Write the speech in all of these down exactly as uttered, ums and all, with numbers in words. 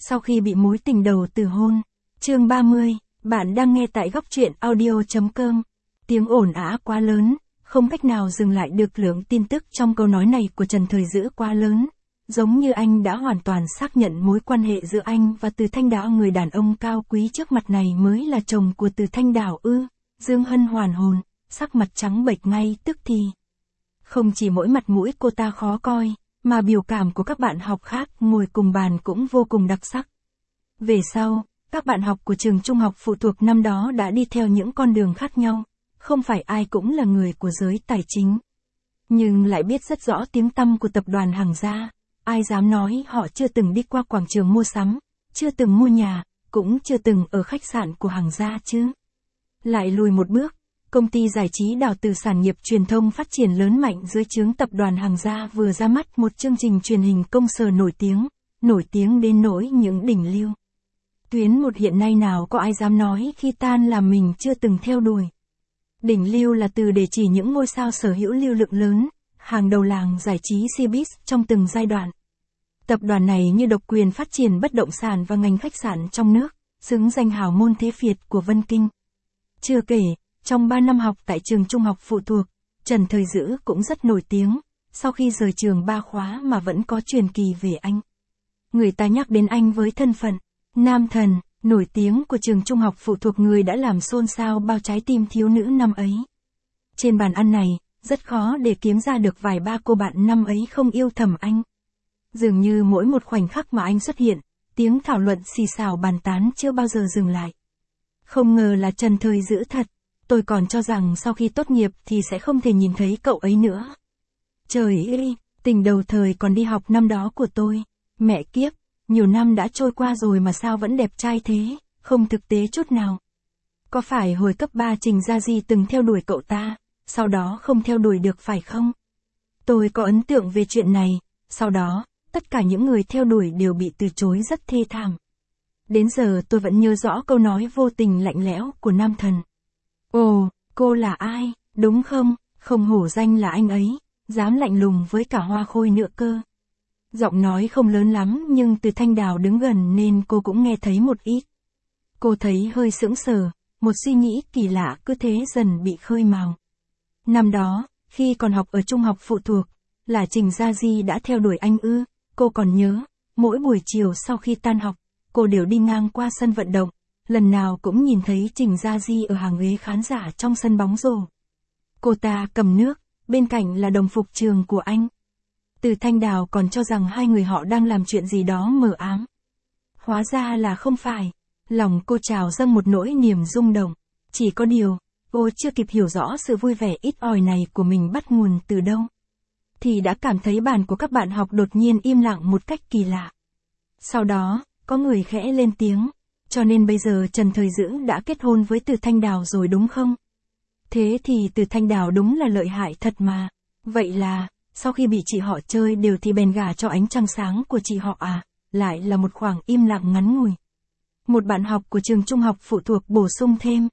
sau khi bị mối tình đầu từ hôn. Chương ba mươi, bạn đang nghe tại góc truyện audio chấm com. Tiếng ồn ào quá lớn, không cách nào dừng lại được lượng tin tức trong câu nói này của Trần Thời Dữ quá lớn. Giống như anh đã hoàn toàn xác nhận mối quan hệ giữa anh và Từ Thanh Đào, người đàn ông cao quý trước mặt này mới là chồng của Từ Thanh Đào ư. Dương Hân hoàn hồn, sắc mặt trắng bệch ngay tức thì. Không chỉ mỗi mặt mũi cô ta khó coi, mà biểu cảm của các bạn học khác ngồi cùng bàn cũng vô cùng đặc sắc. Về sau, các bạn học của trường trung học phụ thuộc năm đó đã đi theo những con đường khác nhau, không phải ai cũng là người của giới tài chính. Nhưng lại biết rất rõ tiếng tăm của tập đoàn Hằng Gia, ai dám nói họ chưa từng đi qua quảng trường mua sắm, chưa từng mua nhà, cũng chưa từng ở khách sạn của Hằng Gia chứ. Lại lùi một bước, công ty giải trí Đào Từ sản nghiệp truyền thông phát triển lớn mạnh dưới trướng tập đoàn Hằng Gia vừa ra mắt một chương trình truyền hình công sở nổi tiếng, nổi tiếng đến nỗi những đỉnh lưu. Tuyến một hiện nay nào có ai dám nói khi tan làm mình chưa từng theo đuổi. Đỉnh lưu là từ để chỉ những ngôi sao sở hữu lưu lượng lớn, hàng đầu làng giải trí showbiz trong từng giai đoạn. Tập đoàn này như độc quyền phát triển bất động sản và ngành khách sạn trong nước, xứng danh hào môn thế Việt của Vân Kinh. Chưa kể, trong ba năm học tại trường trung học phụ thuộc, Trần Thời Dữ cũng rất nổi tiếng, sau khi rời trường ba khóa mà vẫn có truyền kỳ về anh. Người ta nhắc đến anh với thân phận nam thần, nổi tiếng của trường trung học phụ thuộc, người đã làm xôn xao bao trái tim thiếu nữ năm ấy. Trên bàn ăn này, rất khó để kiếm ra được vài ba cô bạn năm ấy không yêu thầm anh. Dường như mỗi một khoảnh khắc mà anh xuất hiện, tiếng thảo luận xì xào bàn tán chưa bao giờ dừng lại. Không ngờ là Trần Thời Dữ thật, tôi còn cho rằng sau khi tốt nghiệp thì sẽ không thể nhìn thấy cậu ấy nữa. Trời ơi, tình đầu thời còn đi học năm đó của tôi, mẹ kiếp, nhiều năm đã trôi qua rồi mà sao vẫn đẹp trai thế, không thực tế chút nào. Có phải hồi cấp ba Trình Gia Di từng theo đuổi cậu ta, sau đó không theo đuổi được phải không? Tôi có ấn tượng về chuyện này, sau đó, tất cả những người theo đuổi đều bị từ chối rất thê thảm. Đến giờ tôi vẫn nhớ rõ câu nói vô tình lạnh lẽo của nam thần. Ồ, cô là ai, đúng không? Không hổ danh là anh ấy, dám lạnh lùng với cả Hoa Khôi nữa cơ. Giọng nói không lớn lắm nhưng Từ Thanh Đào đứng gần nên cô cũng nghe thấy một ít. Cô thấy hơi sững sờ, một suy nghĩ kỳ lạ cứ thế dần bị khơi mào. Năm đó, khi còn học ở trung học phụ thuộc, là Trình Gia Di đã theo đuổi anh ư? Cô còn nhớ, mỗi buổi chiều sau khi tan học, cô đều đi ngang qua sân vận động, lần nào cũng nhìn thấy Trình Gia Di ở hàng ghế khán giả trong sân bóng rổ. Cô ta cầm nước, bên cạnh là đồng phục trường của anh. Từ Thanh Đào còn cho rằng hai người họ đang làm chuyện gì đó mờ ám. Hóa ra là không phải. Lòng cô trào dâng một nỗi niềm rung động. Chỉ có điều, cô chưa kịp hiểu rõ sự vui vẻ ít ỏi này của mình bắt nguồn từ đâu, thì đã cảm thấy bàn của các bạn học đột nhiên im lặng một cách kỳ lạ. Sau đó, có người khẽ lên tiếng, cho nên bây giờ Trần Thời Dữ đã kết hôn với Từ Thanh Đào rồi đúng không? Thế thì Từ Thanh Đào đúng là lợi hại thật mà. Vậy là, sau khi bị chị họ chơi đều thì bèn gả cho ánh trăng sáng của chị họ à? Lại là một khoảng im lặng ngắn ngủi. Một bạn học của trường trung học phụ thuộc bổ sung thêm.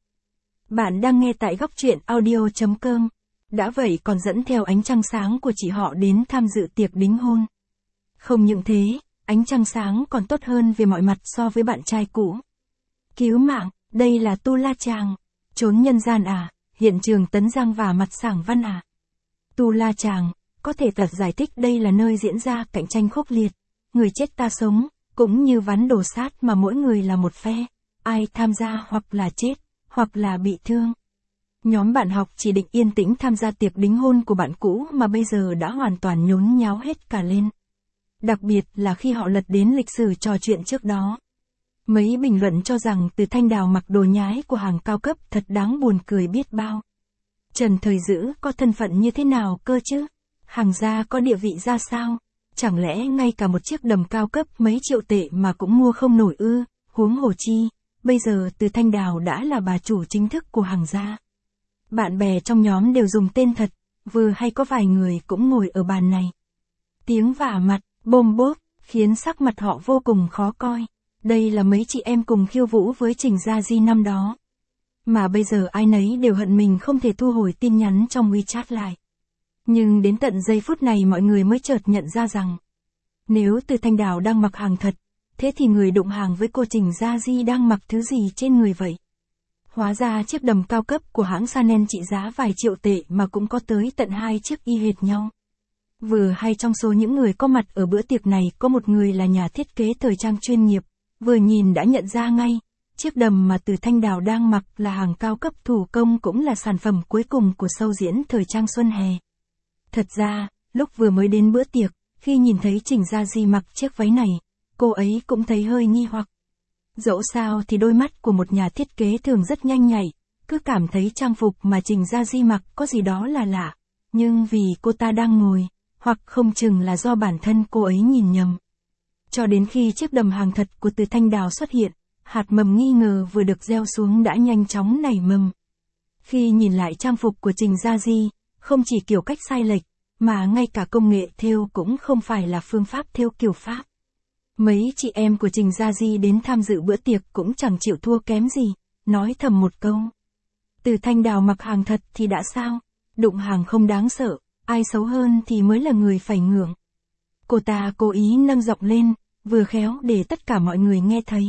Bạn đang nghe tại góc truyện audio chấm com. Đã vậy còn dẫn theo ánh trăng sáng của chị họ đến tham dự tiệc đính hôn. Không những thế, ánh trăng sáng còn tốt hơn về mọi mặt so với bạn trai cũ. Cứu mạng, đây là Tu La Chàng. Trốn nhân gian à, hiện trường Tấn Giang và mặt Sảng Văn à. Tu La Chàng, có thể tật giải thích đây là nơi diễn ra cạnh tranh khốc liệt, người chết ta sống, cũng như ván đồ sát mà mỗi người là một phe, ai tham gia hoặc là chết, hoặc là bị thương. Nhóm bạn học chỉ định yên tĩnh tham gia tiệc đính hôn của bạn cũ mà bây giờ đã hoàn toàn nhốn nháo hết cả lên. Đặc biệt là khi họ lật đến lịch sử trò chuyện trước đó. Mấy bình luận cho rằng Từ Thanh Đào mặc đồ nhái của hàng cao cấp thật đáng buồn cười biết bao. Trần Thời Dữ có thân phận như thế nào cơ chứ? Hằng Gia có địa vị ra sao? Chẳng lẽ ngay cả một chiếc đầm cao cấp mấy triệu tệ mà cũng mua không nổi ư? Huống hồ chi, bây giờ Từ Thanh Đào đã là bà chủ chính thức của Hằng Gia. Bạn bè trong nhóm đều dùng tên thật, vừa hay có vài người cũng ngồi ở bàn này. Tiếng vả mặt, bôm bốp, khiến sắc mặt họ vô cùng khó coi. Đây là mấy chị em cùng khiêu vũ với Trình Gia Di năm đó. Mà bây giờ ai nấy đều hận mình không thể thu hồi tin nhắn trong WeChat lại. Nhưng đến tận giây phút này mọi người mới chợt nhận ra rằng, nếu Từ Thanh Đào đang mặc hàng thật, Thế thì người đụng hàng với cô Trình Gia Di đang mặc thứ gì trên người vậy? Hóa ra chiếc đầm cao cấp của hãng Chanel trị giá vài triệu tệ mà cũng có tới tận hai chiếc y hệt nhau. Vừa hay trong số những người có mặt ở bữa tiệc này có một người là nhà thiết kế thời trang chuyên nghiệp, vừa nhìn đã nhận ra ngay, chiếc đầm mà Từ Thanh Đào đang mặc là hàng cao cấp thủ công, cũng là sản phẩm cuối cùng của show diễn thời trang xuân hè. Thật ra, lúc vừa mới đến bữa tiệc, khi nhìn thấy Trình Gia Di mặc chiếc váy này, cô ấy cũng thấy hơi nghi hoặc. Dẫu sao thì đôi mắt của một nhà thiết kế thường rất nhanh nhạy, cứ cảm thấy trang phục mà Trình Gia Di mặc có gì đó là lạ, nhưng vì cô ta đang ngồi, hoặc không chừng là do bản thân cô ấy nhìn nhầm. Cho đến khi chiếc đầm hàng thật của Từ Thanh Đào xuất hiện, hạt mầm nghi ngờ vừa được gieo xuống đã nhanh chóng nảy mầm. Khi nhìn lại trang phục của Trình Gia Di, không chỉ kiểu cách sai lệch, mà ngay cả công nghệ thêu cũng không phải là phương pháp thêu kiểu Pháp. Mấy chị em của Trình Gia Di đến tham dự bữa tiệc cũng chẳng chịu thua kém gì, nói thầm một câu. Từ Thanh Đào mặc hàng thật thì đã sao, đụng hàng không đáng sợ, ai xấu hơn thì mới là người phải ngưỡng. Cô ta cố ý nâng giọng lên, vừa khéo để tất cả mọi người nghe thấy.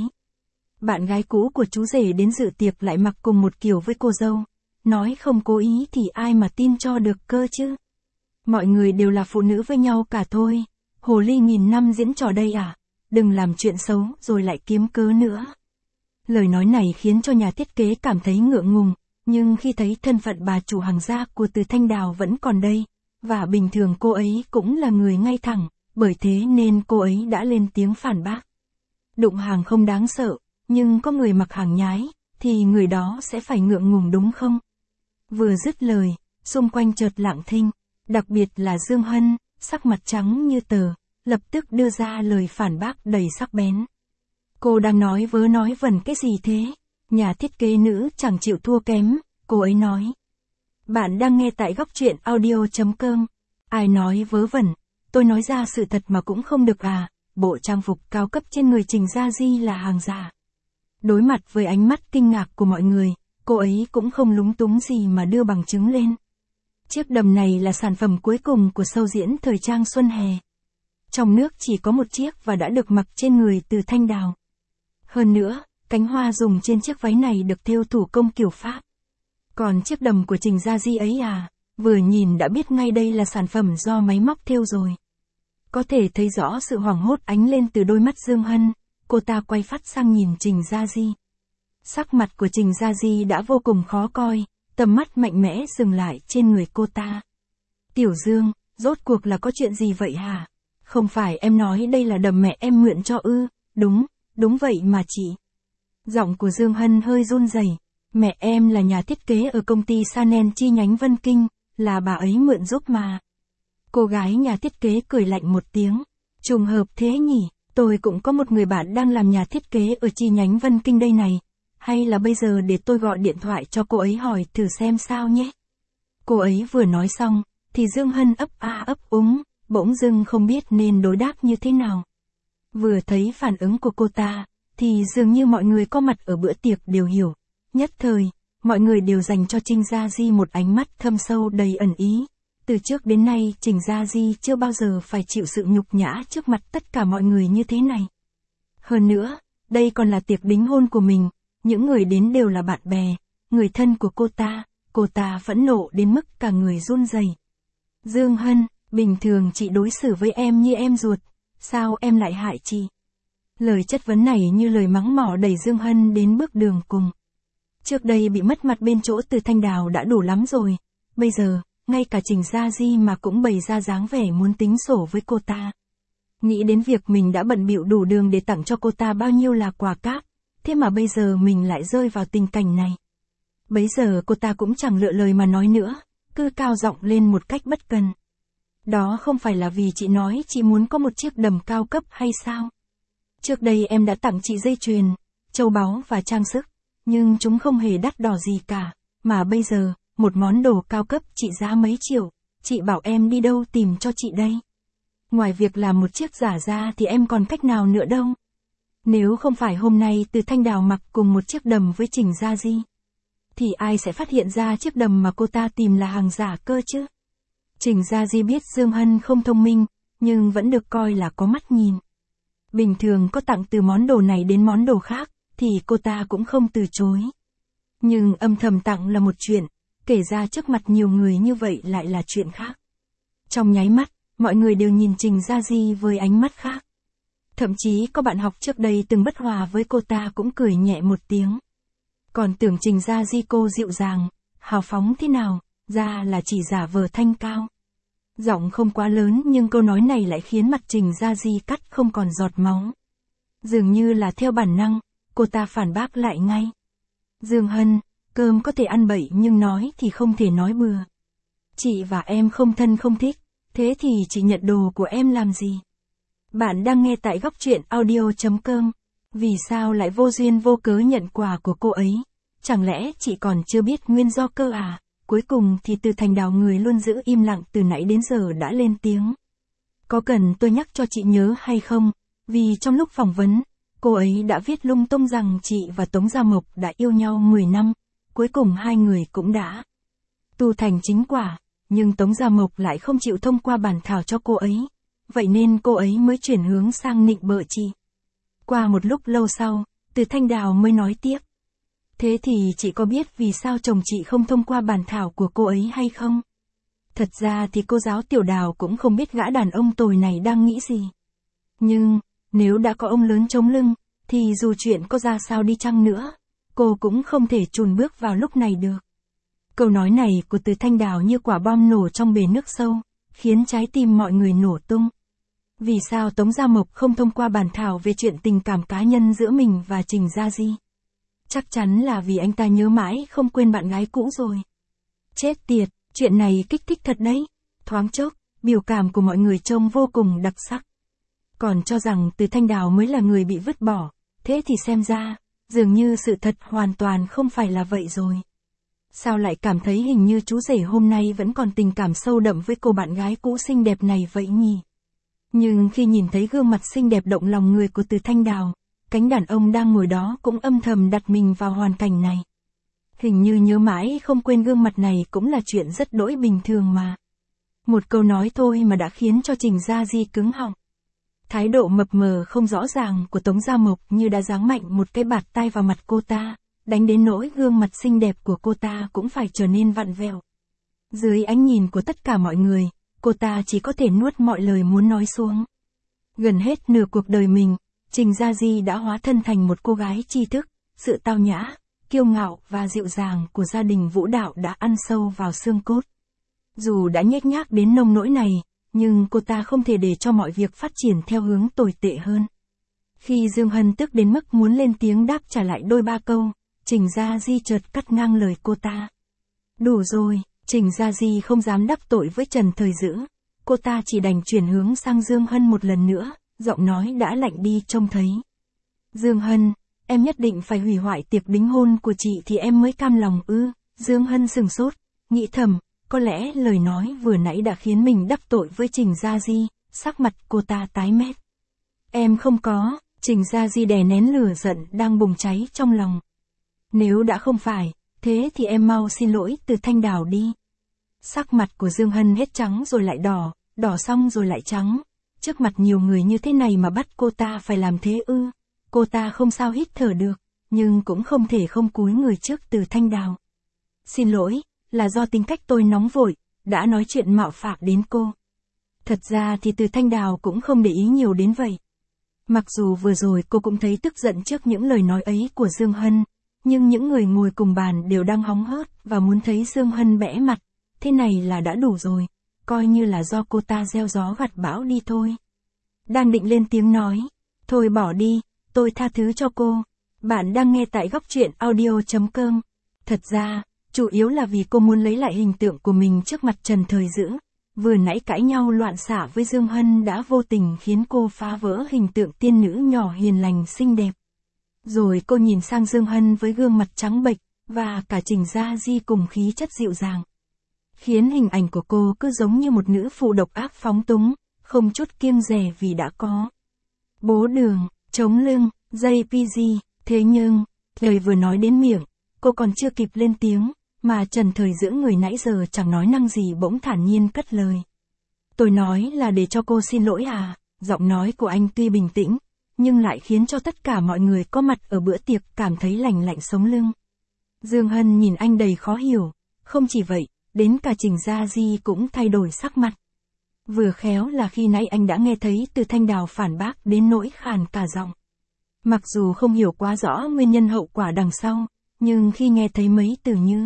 Bạn gái cũ của chú rể đến dự tiệc lại mặc cùng một kiểu với cô dâu, nói không cố ý thì ai mà tin cho được cơ chứ. Mọi người đều là phụ nữ với nhau cả thôi, hồ ly nghìn năm diễn trò đây à, đừng làm chuyện xấu rồi lại kiếm cớ nữa. Lời nói này khiến cho nhà thiết kế cảm thấy ngượng ngùng, nhưng khi thấy thân phận bà chủ hàng gia của Từ Thanh Đào vẫn còn đây, và bình thường cô ấy cũng là người ngay thẳng, bởi thế nên cô ấy đã lên tiếng phản bác. Đụng hàng không đáng sợ, nhưng có người mặc hàng nhái, thì người đó sẽ phải ngượng ngùng đúng không? Vừa dứt lời, xung quanh chợt lặng thinh, đặc biệt là Dương Hân, sắc mặt trắng như tờ, lập tức đưa ra lời phản bác đầy sắc bén. Cô đang nói vớ nói vẩn cái gì thế? Nhà thiết kế nữ chẳng chịu thua kém, cô ấy nói. Bạn đang nghe tại góc truyện audio chấm com. Ai nói vớ vẩn, tôi nói ra sự thật mà cũng không được à, bộ trang phục cao cấp trên người Trình Gia Di là hàng giả. Đối mặt với ánh mắt kinh ngạc của mọi người, cô ấy cũng không lúng túng gì mà đưa bằng chứng lên. Chiếc đầm này là sản phẩm cuối cùng của show diễn thời trang xuân hè. Trong nước chỉ có một chiếc và đã được mặc trên người Từ Thanh Đào. Hơn nữa, cánh hoa dùng trên chiếc váy này được thêu thủ công kiểu Pháp. Còn chiếc đầm của Trình Gia Di ấy à, vừa nhìn đã biết ngay đây là sản phẩm do máy móc thêu rồi. Có thể thấy rõ sự hoảng hốt ánh lên từ đôi mắt Dương Hân, cô ta quay phát sang nhìn Trình Gia Di. Sắc mặt của Trình Gia Di đã vô cùng khó coi, tầm mắt mạnh mẽ dừng lại trên người cô ta. Tiểu Dương, rốt cuộc là có chuyện gì vậy hả? Không phải em nói đây là đầm mẹ em mượn cho ư? Đúng, đúng vậy mà chị. Giọng của Dương Hân hơi run rẩy. Mẹ em là nhà thiết kế ở công ty Chanel chi nhánh Vân Kinh, là bà ấy mượn giúp mà. Cô gái nhà thiết kế cười lạnh một tiếng. Trùng hợp thế nhỉ, tôi cũng có một người bạn đang làm nhà thiết kế ở chi nhánh Vân Kinh đây này. Hay là bây giờ để tôi gọi điện thoại cho cô ấy hỏi thử xem sao nhé. Cô ấy vừa nói xong, thì Dương Hân ấp a ấp úng, bỗng dưng không biết nên đối đáp như thế nào. Vừa thấy phản ứng của cô ta, thì dường như mọi người có mặt ở bữa tiệc đều hiểu. Nhất thời, mọi người đều dành cho Trình Gia Di một ánh mắt thâm sâu đầy ẩn ý. Từ trước đến nay Trình Gia Di chưa bao giờ phải chịu sự nhục nhã trước mặt tất cả mọi người như thế này. Hơn nữa, đây còn là tiệc đính hôn của mình, những người đến đều là bạn bè, người thân của cô ta, cô ta phẫn nộ đến mức cả người run rẩy. Dương Hân, bình thường chị đối xử với em như em ruột, sao em lại hại chị? Lời chất vấn này như lời mắng mỏ đẩy Dương Hân đến bước đường cùng. Trước đây bị mất mặt bên chỗ Từ Thanh Đào đã đủ lắm rồi, bây giờ, ngay cả Trình Gia Di mà cũng bày ra dáng vẻ muốn tính sổ với cô ta. Nghĩ đến việc mình đã bận bịu đủ đường để tặng cho cô ta bao nhiêu là quà cáp, thế mà bây giờ mình lại rơi vào tình cảnh này. Bấy giờ cô ta cũng chẳng lựa lời mà nói nữa, cứ cao giọng lên một cách bất cần. Đó không phải là vì chị nói chị muốn có một chiếc đầm cao cấp hay sao? Trước đây em đã tặng chị dây chuyền, châu báu và trang sức, nhưng chúng không hề đắt đỏ gì cả, mà bây giờ, một món đồ cao cấp trị giá mấy triệu, chị bảo em đi đâu tìm cho chị đây? Ngoài việc làm một chiếc giả ra thì em còn cách nào nữa đâu? Nếu không phải hôm nay Từ Thanh Đào mặc cùng một chiếc đầm với Trình Gia Di, thì ai sẽ phát hiện ra chiếc đầm mà cô ta tìm là hàng giả cơ chứ? Trình Gia Di biết Dương Hân không thông minh, nhưng vẫn được coi là có mắt nhìn. Bình thường có tặng từ món đồ này đến món đồ khác, thì cô ta cũng không từ chối. Nhưng âm thầm tặng là một chuyện, kể ra trước mặt nhiều người như vậy lại là chuyện khác. Trong nháy mắt, mọi người đều nhìn Trình Gia Di với ánh mắt khác. Thậm chí có bạn học trước đây từng bất hòa với cô ta cũng cười nhẹ một tiếng. Còn tưởng Trình Gia Di cô dịu dàng, hào phóng thế nào, ra là chỉ giả vờ thanh cao. Giọng không quá lớn nhưng câu nói này lại khiến mặt Trình Gia Di cắt không còn giọt máu. Dường như là theo bản năng, cô ta phản bác lại ngay. Dương Hân, cơm có thể ăn bậy nhưng nói thì không thể nói bừa. Chị và em không thân không thích, thế thì chị nhận đồ của em làm gì? Bạn đang nghe tại góc truyện audio chấm com. Vì sao lại vô duyên vô cớ nhận quà của cô ấy? Chẳng lẽ chị còn chưa biết nguyên do cơ à? Cuối cùng thì Từ Thanh Đào, người luôn giữ im lặng từ nãy đến giờ, đã lên tiếng. Có cần tôi nhắc cho chị nhớ hay không? Vì trong lúc phỏng vấn, cô ấy đã viết lung tung rằng chị và Tống Gia Mộc đã yêu nhau mười năm. Cuối cùng hai người cũng đã tu thành chính quả, nhưng Tống Gia Mộc lại không chịu thông qua bản thảo cho cô ấy. Vậy nên cô ấy mới chuyển hướng sang nịnh bợ chị. Qua một lúc lâu sau, Từ Thanh Đào mới nói tiếp. Thế thì chị có biết vì sao chồng chị không thông qua bản thảo của cô ấy hay không? Thật ra thì cô giáo Tiểu Đào cũng không biết gã đàn ông tồi này đang nghĩ gì. Nhưng, nếu đã có ông lớn chống lưng, thì dù chuyện có ra sao đi chăng nữa, cô cũng không thể chùn bước vào lúc này được. Câu nói này của Từ Thanh Đào như quả bom nổ trong bể nước sâu, khiến trái tim mọi người nổ tung. Vì sao Tống Gia Mộc không thông qua bản thảo về chuyện tình cảm cá nhân giữa mình và Trình Gia Di? Chắc chắn là vì anh ta nhớ mãi không quên bạn gái cũ rồi. Chết tiệt, chuyện này kích thích thật đấy. Thoáng chốc, biểu cảm của mọi người trông vô cùng đặc sắc. Còn cho rằng Từ Thanh Đào mới là người bị vứt bỏ, thế thì xem ra, dường như sự thật hoàn toàn không phải là vậy rồi. Sao lại cảm thấy hình như chú rể hôm nay vẫn còn tình cảm sâu đậm với cô bạn gái cũ xinh đẹp này vậy nhỉ? Nhưng khi nhìn thấy gương mặt xinh đẹp động lòng người của Từ Thanh Đào, cánh đàn ông đang ngồi đó cũng âm thầm đặt mình vào hoàn cảnh này. Hình như nhớ mãi không quên gương mặt này cũng là chuyện rất đỗi bình thường mà. Một câu nói thôi mà đã khiến cho Trình Gia Di cứng họng. Thái độ mập mờ không rõ ràng của Tống Gia Mộc như đã giáng mạnh một cái bạt tay vào mặt cô ta, đánh đến nỗi gương mặt xinh đẹp của cô ta cũng phải trở nên vặn vẹo. Dưới ánh nhìn của tất cả mọi người, cô ta chỉ có thể nuốt mọi lời muốn nói xuống. Gần hết nửa cuộc đời mình, Trình Gia Di đã hóa thân thành một cô gái tri thức, sự tao nhã, kiêu ngạo và dịu dàng của gia đình Vũ Đạo đã ăn sâu vào xương cốt. Dù đã nhếch nhác đến nông nỗi này, nhưng cô ta không thể để cho mọi việc phát triển theo hướng tồi tệ hơn. Khi Dương Hân tức đến mức muốn lên tiếng đáp trả lại đôi ba câu, Trình Gia Di chợt cắt ngang lời cô ta. Đủ rồi, Trình Gia Di không dám đắc tội với Trần Thời Dữ. Cô ta chỉ đành chuyển hướng sang Dương Hân một lần nữa, giọng nói đã lạnh đi trông thấy. Dương Hân, em nhất định phải hủy hoại tiệc đính hôn của chị thì em mới cam lòng ư? Dương Hân sừng sốt, nghĩ thầm, có lẽ lời nói vừa nãy đã khiến mình đắc tội với Trình Gia Di, sắc mặt cô ta tái mét. Em không có, Trình Gia Di đè nén lửa giận đang bùng cháy trong lòng. Nếu đã không phải, thế thì em mau xin lỗi Từ Thanh Đào đi. Sắc mặt của Dương Hân hết trắng rồi lại đỏ, đỏ xong rồi lại trắng. Trước mặt nhiều người như thế này mà bắt cô ta phải làm thế ư? Cô ta không sao hít thở được, nhưng cũng không thể không cúi người trước Từ Thanh Đào. Xin lỗi, là do tính cách tôi nóng vội, đã nói chuyện mạo phạm đến cô. Thật ra thì Từ Thanh Đào cũng không để ý nhiều đến vậy. Mặc dù vừa rồi cô cũng thấy tức giận trước những lời nói ấy của Dương Hân, nhưng những người ngồi cùng bàn đều đang hóng hớt và muốn thấy Dương Hân bẽ mặt, thế này là đã đủ rồi, coi như là do cô ta gieo gió gặt bão đi thôi. Đang định lên tiếng nói, thôi bỏ đi, tôi tha thứ cho cô. Bạn đang nghe tại góc truyện audio chấm com. Thật ra, chủ yếu là vì cô muốn lấy lại hình tượng của mình trước mặt Trần Thời Dữ. Vừa nãy cãi nhau loạn xạ với Dương Hân đã vô tình khiến cô phá vỡ hình tượng tiên nữ nhỏ hiền lành xinh đẹp. Rồi cô nhìn sang Dương Hân với gương mặt trắng bệch, và cả Trình Gia Di cùng khí chất dịu dàng. Khiến hình ảnh của cô cứ giống như một nữ phụ độc ác phóng túng, không chút kiêng dè vì đã có bố đường, chống lưng, dây pi gi, thế nhưng, lời vừa nói đến miệng, cô còn chưa kịp lên tiếng, mà Trần Thời Dữ người nãy giờ chẳng nói năng gì bỗng thản nhiên cất lời. Tôi nói là để cho cô xin lỗi à? Giọng nói của anh tuy bình tĩnh, nhưng lại khiến cho tất cả mọi người có mặt ở bữa tiệc cảm thấy lạnh lạnh sống lưng. Dương Hân nhìn anh đầy khó hiểu, không chỉ vậy, đến cả Trình Gia Di cũng thay đổi sắc mặt. Vừa khéo là khi nãy anh đã nghe thấy Từ Thanh Đào phản bác đến nỗi khàn cả giọng. Mặc dù không hiểu quá rõ nguyên nhân hậu quả đằng sau, nhưng khi nghe thấy mấy từ như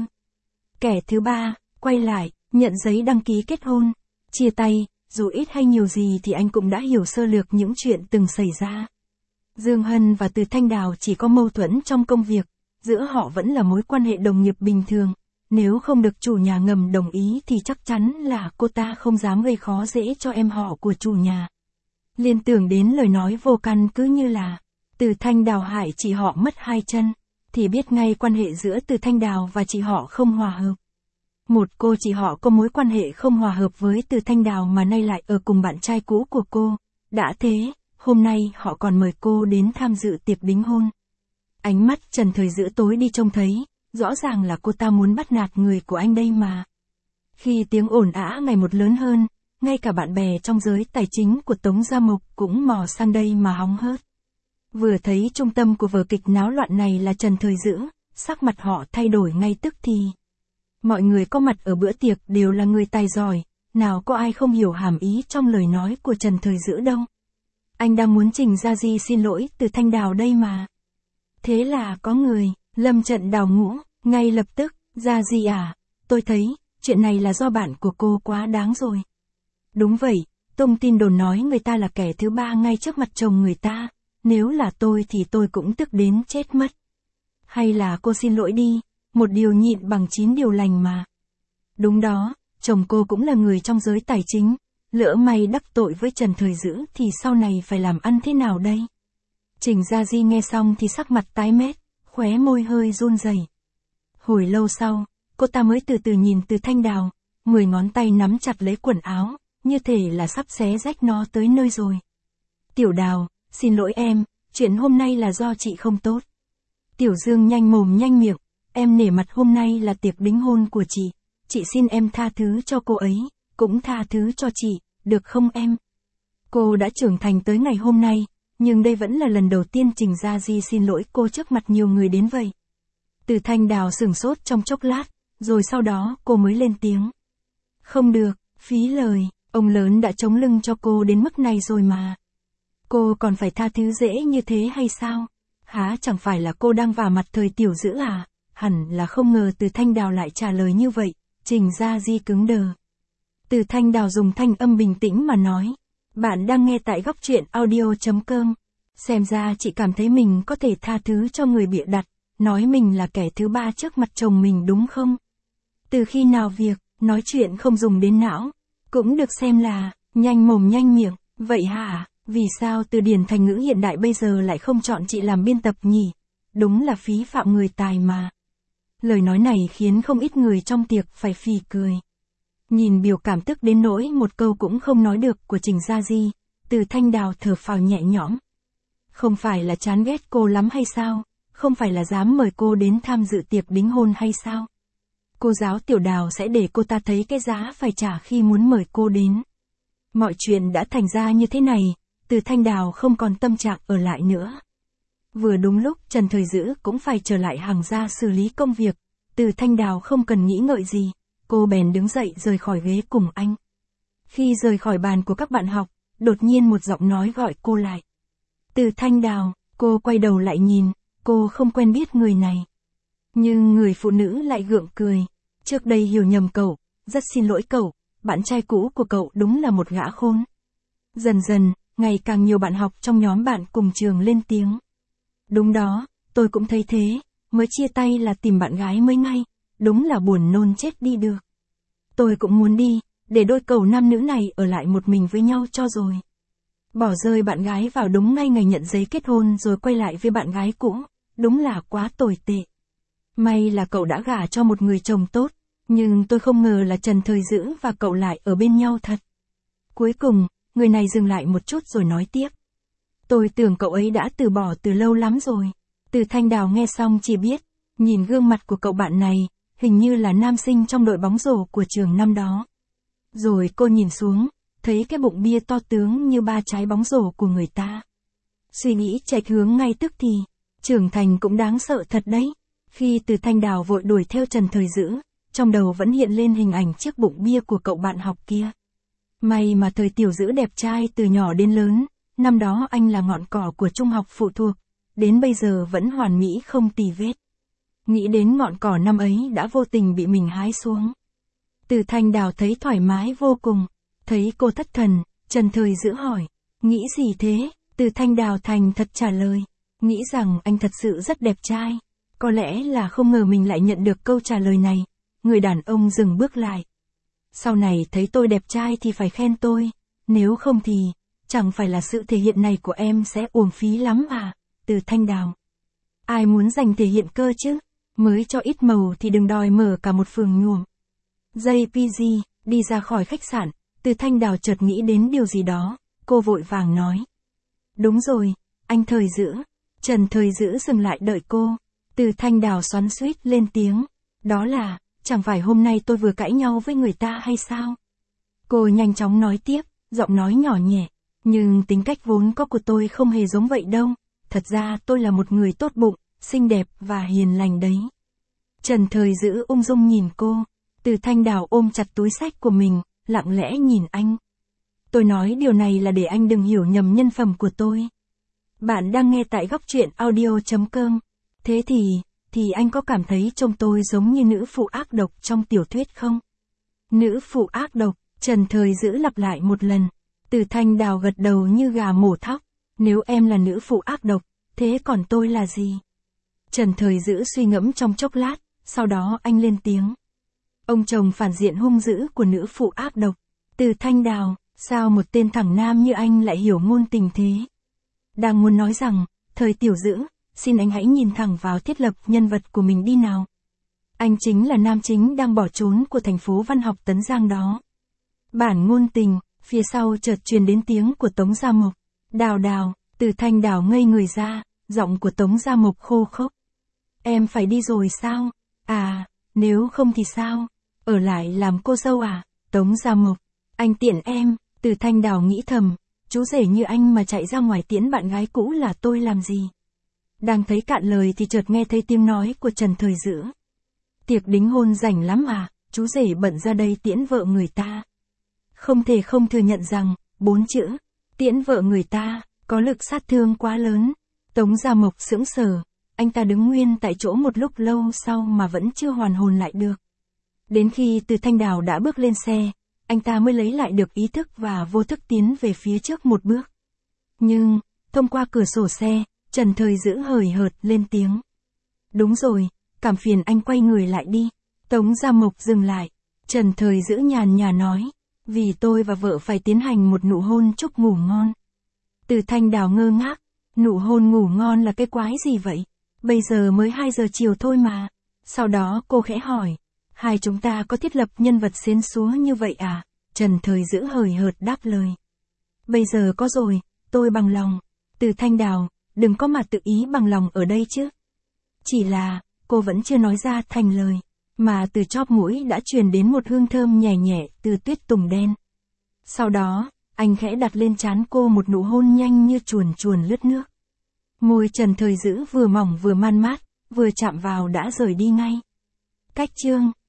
kẻ thứ ba, quay lại, nhận giấy đăng ký kết hôn, chia tay, dù ít hay nhiều gì thì anh cũng đã hiểu sơ lược những chuyện từng xảy ra. Dương Hân và Từ Thanh Đào chỉ có mâu thuẫn trong công việc, giữa họ vẫn là mối quan hệ đồng nghiệp bình thường, nếu không được chủ nhà ngầm đồng ý thì chắc chắn là cô ta không dám gây khó dễ cho em họ của chủ nhà. Liên tưởng đến lời nói vô căn cứ như là Từ Thanh Đào hại chị họ mất hai chân, thì biết ngay quan hệ giữa Từ Thanh Đào và chị họ không hòa hợp. Một cô chị họ có mối quan hệ không hòa hợp với Từ Thanh Đào mà nay lại ở cùng bạn trai cũ của cô. Đã thế, hôm nay họ còn mời cô đến tham dự tiệc đính hôn. Ánh mắt Trần Thời Dữ tối đi trông thấy, rõ ràng là cô ta muốn bắt nạt người của anh đây mà. Khi tiếng ồn ào ngày một lớn hơn, ngay cả bạn bè trong giới tài chính của Tống Gia Mộc cũng mò sang đây mà hóng hớt. Vừa thấy trung tâm của vở kịch náo loạn này là Trần Thời Dữ, sắc mặt họ thay đổi ngay tức thì. Mọi người có mặt ở bữa tiệc đều là người tài giỏi, nào có ai không hiểu hàm ý trong lời nói của Trần Thời Dữ đâu. Anh đang muốn Trình Gia Di xin lỗi Từ Thanh Đào đây mà. Thế là có người, lâm trận đào ngũ, ngay lập tức, Gia Di à, tôi thấy, chuyện này là do bạn của cô quá đáng rồi. Đúng vậy, tung tin đồn nói người ta là kẻ thứ ba ngay trước mặt chồng người ta, nếu là tôi thì tôi cũng tức đến chết mất. Hay là cô xin lỗi đi, một điều nhịn bằng chín điều lành mà. Đúng đó, chồng cô cũng là người trong giới tài chính, lỡ may đắc tội với Trần Thời Dữ thì sau này phải làm ăn thế nào đây? Trình Gia Di nghe xong thì sắc mặt tái mét, khóe môi hơi run rẩy. Hồi lâu sau, cô ta mới từ từ nhìn Từ Thanh Đào, mười ngón tay nắm chặt lấy quần áo, như thể là sắp xé rách nó tới nơi rồi. Tiểu Đào, xin lỗi em, chuyện hôm nay là do chị không tốt. Tiểu Dương nhanh mồm nhanh miệng, em nể mặt hôm nay là tiệc đính hôn của chị, chị xin em tha thứ cho cô ấy, cũng tha thứ cho chị, được không em? Cô đã trưởng thành tới ngày hôm nay, nhưng đây vẫn là lần đầu tiên Trình Gia Di xin lỗi cô trước mặt nhiều người đến vậy. Từ Thanh Đào sửng sốt trong chốc lát, rồi sau đó cô mới lên tiếng. Không được, phí lời, ông lớn đã chống lưng cho cô đến mức này rồi mà. Cô còn phải tha thứ dễ như thế hay sao? Hả, chẳng phải là cô đang vả mặt Thời Tiểu Dữ à? Hẳn là không ngờ Từ Thanh Đào lại trả lời như vậy. Trình Gia Di cứng đờ. Từ Thanh Đào dùng thanh âm bình tĩnh mà nói. Bạn đang nghe tại góc truyện audio chấm com. Xem ra chị cảm thấy mình có thể tha thứ cho người bịa đặt, nói mình là kẻ thứ ba trước mặt chồng mình đúng không? Từ khi nào việc, nói chuyện không dùng đến não, cũng được xem là, nhanh mồm nhanh miệng, vậy hả? Vì sao từ điển thành ngữ hiện đại bây giờ lại không chọn chị làm biên tập nhỉ? Đúng là phí phạm người tài mà. Lời nói này khiến không ít người trong tiệc phải phì cười. Nhìn biểu cảm tức đến nỗi một câu cũng không nói được của Trình Gia Di, Từ Thanh Đào thở phào nhẹ nhõm. Không phải là chán ghét cô lắm hay sao? Không phải là dám mời cô đến tham dự tiệc đính hôn hay sao? Cô giáo Tiểu Đào sẽ để cô ta thấy cái giá phải trả khi muốn mời cô đến. Mọi chuyện đã thành ra như thế này, Từ Thanh Đào không còn tâm trạng ở lại nữa. Vừa đúng lúc Trần Thời Dữ cũng phải trở lại hàng ra xử lý công việc, Từ Thanh Đào không cần nghĩ ngợi gì, cô bèn đứng dậy rời khỏi ghế cùng anh. Khi rời khỏi bàn của các bạn học, đột nhiên một giọng nói gọi cô lại. Từ Thanh Đào, cô quay đầu lại nhìn, cô không quen biết người này. Nhưng người phụ nữ lại gượng cười. Trước đây hiểu nhầm cậu, rất xin lỗi cậu, bạn trai cũ của cậu đúng là một gã khốn. Dần dần, ngày càng nhiều bạn học trong nhóm bạn cùng trường lên tiếng. Đúng đó, tôi cũng thấy thế, mới chia tay là tìm bạn gái mới ngay, đúng là buồn nôn chết đi được. Tôi cũng muốn đi, để đôi cầu nam nữ này ở lại một mình với nhau cho rồi. Bỏ rơi bạn gái vào đúng ngay ngày nhận giấy kết hôn rồi quay lại với bạn gái cũ, đúng là quá tồi tệ. May là cậu đã gả cho một người chồng tốt, nhưng tôi không ngờ là Trần Thời Dữ và cậu lại ở bên nhau thật. Cuối cùng, người này dừng lại một chút rồi nói tiếp. Tôi tưởng cậu ấy đã từ bỏ từ lâu lắm rồi. Từ Thanh Đào nghe xong chỉ biết, nhìn gương mặt của cậu bạn này, hình như là nam sinh trong đội bóng rổ của trường năm đó. Rồi cô nhìn xuống, thấy cái bụng bia to tướng như ba trái bóng rổ của người ta. suy nghĩ chệch hướng ngay tức thì. Trưởng thành cũng đáng sợ thật đấy. Khi Từ Thanh Đào vội đuổi theo Trần Thời Dữ, trong đầu vẫn hiện lên hình ảnh chiếc bụng bia của cậu bạn học kia. May mà Thời Tiểu Dữ đẹp trai từ nhỏ đến lớn, năm đó anh là ngọn cỏ của trung học phụ thuộc, đến bây giờ vẫn hoàn mỹ không tì vết. Nghĩ đến ngọn cỏ năm ấy đã vô tình bị mình hái xuống. Từ Thanh Đào thấy thoải mái vô cùng, thấy cô thất thần, Trần Thời Dữ hỏi, nghĩ gì thế? Từ Thanh Đào thành thật trả lời, nghĩ rằng anh thật sự rất đẹp trai. Có lẽ là không ngờ mình lại nhận được câu trả lời này, người đàn ông dừng bước lại. Sau này thấy tôi đẹp trai thì phải khen tôi, nếu không thì, chẳng phải là sự thể hiện này của em sẽ uổng phí lắm à, Từ Thanh Đào. Ai muốn giành thể hiện cơ chứ, mới cho ít màu thì đừng đòi mở cả một phường nhuộm. gi pê giê, đi ra khỏi khách sạn, Từ Thanh Đào chợt nghĩ đến điều gì đó, cô vội vàng nói. Đúng rồi, anh Thời Dữ. Trần Thời Dữ dừng lại đợi cô. Từ Thanh Đào xoắn xuýt lên tiếng. Đó là, chẳng phải hôm nay tôi vừa cãi nhau với người ta hay sao? Cô nhanh chóng nói tiếp, giọng nói nhỏ nhẹ. Nhưng tính cách vốn có của tôi không hề giống vậy đâu. Thật ra tôi là một người tốt bụng, xinh đẹp và hiền lành đấy. Trần Thời Dữ ung dung nhìn cô. Từ Thanh Đào ôm chặt túi xách của mình, lặng lẽ nhìn anh. Tôi nói điều này là để anh đừng hiểu nhầm nhân phẩm của tôi. Bạn đang nghe tại góc truyện audio chấm com. Thế thì, thì anh có cảm thấy trông tôi giống như nữ phụ ác độc trong tiểu thuyết không? Nữ phụ ác độc, Trần Thời Dữ lặp lại một lần. Từ Thanh Đào gật đầu như gà mổ thóc. Nếu em là nữ phụ ác độc, thế còn tôi là gì? Trần Thời Dữ suy ngẫm trong chốc lát, sau đó anh lên tiếng. Ông chồng phản diện hung dữ của nữ phụ ác độc. Từ Thanh Đào, sao một tên thẳng nam như anh lại hiểu ngôn tình thế? Đang muốn nói rằng, Thời Tiểu Dữ, xin anh hãy nhìn thẳng vào thiết lập nhân vật của mình đi nào. Anh chính là nam chính đang bỏ trốn của thành phố văn học Tấn Giang đó. Bản ngôn tình, phía sau chợt truyền đến tiếng của Tống Gia Mộc. Đào đào, Từ Thanh Đào ngây người ra, giọng của Tống Gia Mộc khô khốc. Em phải đi rồi sao? À, nếu không thì sao? Ở lại làm cô dâu à? Tống Gia Mộc, anh tiện em. Từ Thanh Đào nghĩ thầm, chú rể như anh mà chạy ra ngoài tiễn bạn gái cũ là tôi làm gì? Đang thấy cạn lời thì chợt nghe thấy tiếng nói của Trần Thời Dữ. Tiệc đính hôn rảnh lắm à, chú rể bận ra đây tiễn vợ người ta. Không thể không thừa nhận rằng, bốn chữ, tiễn vợ người ta, có lực sát thương quá lớn. Tống Gia Mộc sững sờ, anh ta đứng nguyên tại chỗ một lúc lâu sau mà vẫn chưa hoàn hồn lại được. Đến khi Từ Thanh Đào đã bước lên xe, anh ta mới lấy lại được ý thức và vô thức tiến về phía trước một bước. Nhưng, thông qua cửa sổ xe, Trần Thời Dữ hời hợt lên tiếng. Đúng rồi, cảm phiền anh quay người lại đi. Tống Gia Mộc dừng lại. Trần Thời Dữ nhàn nhạt nói, vì tôi và vợ phải tiến hành một nụ hôn chúc ngủ ngon. Từ Thanh Đào ngơ ngác, nụ hôn ngủ ngon là cái quái gì vậy? Bây giờ mới hai giờ chiều thôi mà. Sau đó cô khẽ hỏi, hai chúng ta có thiết lập nhân vật xến xúa như vậy à? Trần Thời Dữ hời hợt đáp lời. Bây giờ có rồi, tôi bằng lòng. Từ Thanh Đào, đừng có mà tự ý bằng lòng ở đây chứ. Chỉ là, cô vẫn chưa nói ra thành lời, mà từ chóp mũi đã truyền đến một hương thơm nhẹ nhẹ từ tuyết tùng đen. Sau đó, anh khẽ đặt lên trán cô một nụ hôn nhanh như chuồn chuồn lướt nước. Môi Trần Thời Dữ vừa mỏng vừa man mát, vừa chạm vào đã rời đi ngay. Cách chương